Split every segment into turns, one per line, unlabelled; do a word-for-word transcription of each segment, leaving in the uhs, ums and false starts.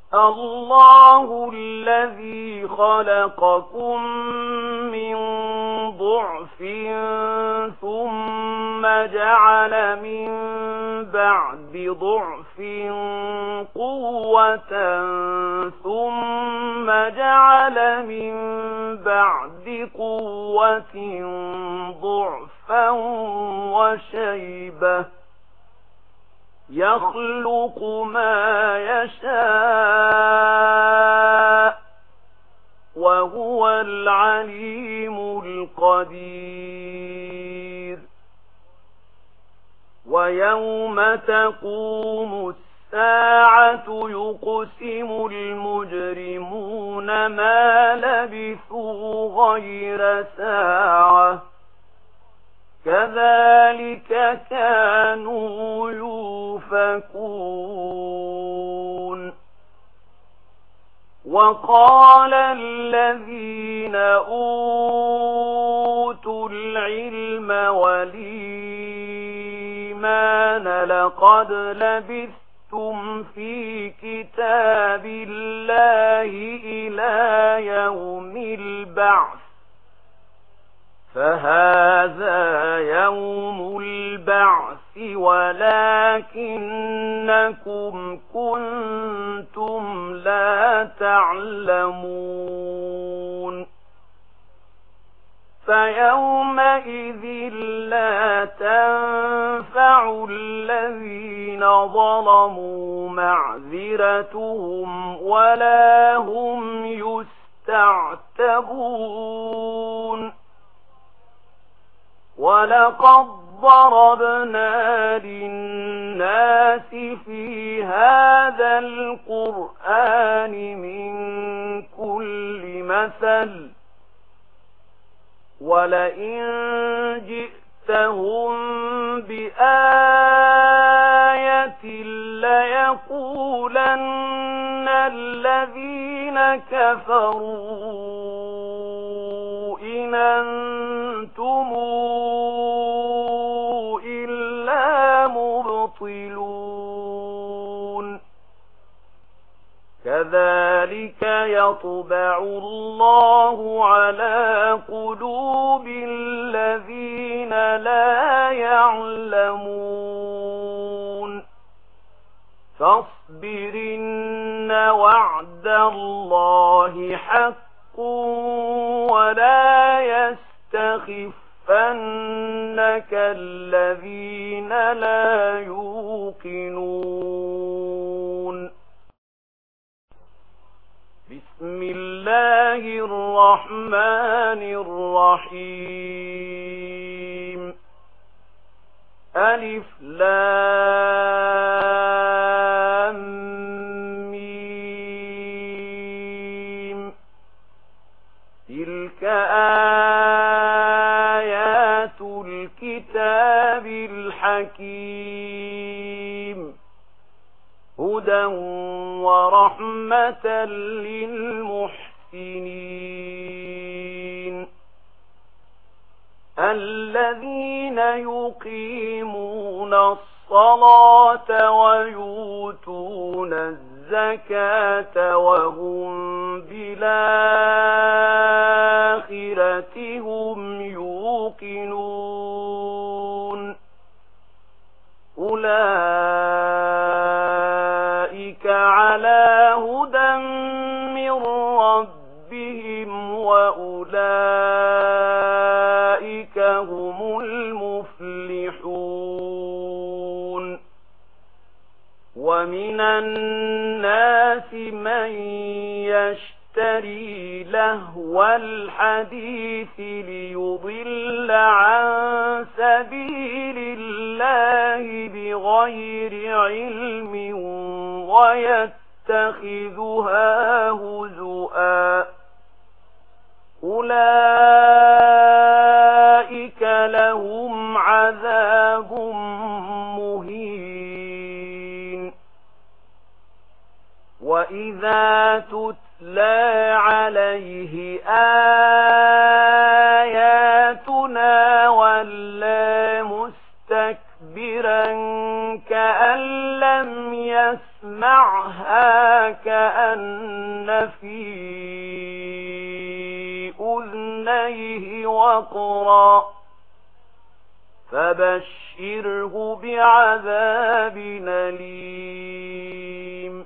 الله الذي خلقكم من ضعف ثم جعل من بعد ضعف قوة ثم جعل من بعد قوة ضعفا وشيبة يخلق ما يشاء وهو العليم القدير. ويوم تقوم الساعة يقسم المجرمون ما لبثوا غير ساعة كذلك كانوا يؤفكون. وقال الذين أوتوا العلم والإيمان لقد لبثتم في كتاب الله إلى يوم البعث فهذا يوم البعث ولكنكم كنتم لا تعلمون. فيومئذ لا تنفع الذين ظلموا معذرتهم ولا هم يستعتبون. ولقد ضربنا للناس في هذا القرآن من كل مثل ولئن جئتهم بآية ليقولن الذين كفروا إن أنتم إلا مبطلون. كذلك يطبع الله على قلوب الذين لا يعلمون. فاصبر إن وعد الله حق ولا يستخفنك الذين لا يوقنون. بسم الله الرحمن الرحيم. ألف لام ميم. تلك آيات الكتاب الحكيم هدى ورحمة للمحسنين الذين يقيمون الصلاة ويؤتون الزكاة وهم بالآخرة هم يوقنون. أولئك على هدى من ربهم وأولئك هم المفلحون. ومن الناس من يشتري لهو الحديث ليضل عن سبيل الله بغير علم ويتخذها هزؤا. أولئك لهم عذاب مهين. وإذا تتلى عليه آياتنا ولى مستكبرا كأن لم يسمع يسمعها كأن في أذنيه وقرا فبشره بعذاب أليم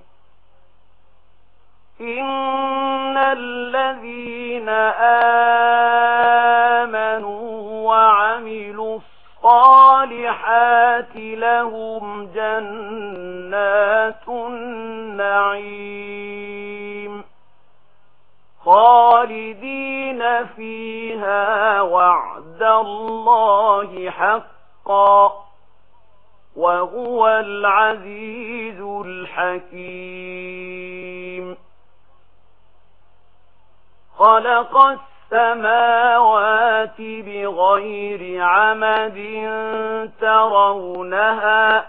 إن الذين آمنوا وعملوا الصالحات لهم جنات النعيم خالدين فيها وعد الله حقا وهو العزيز الحكيم خلق السماوات بغير عمد ترونها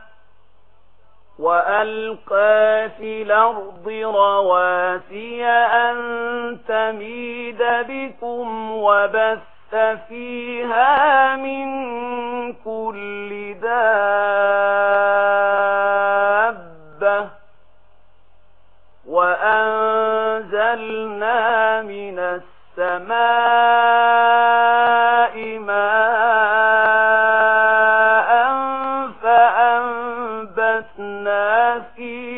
وألقى في الأرض رواسي أن تميد بكم وبث فيها من كل دابة وأنزلنا من السماء ماء فأنبتنا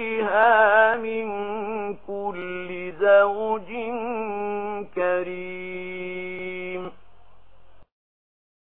فيها من كل زوج كريم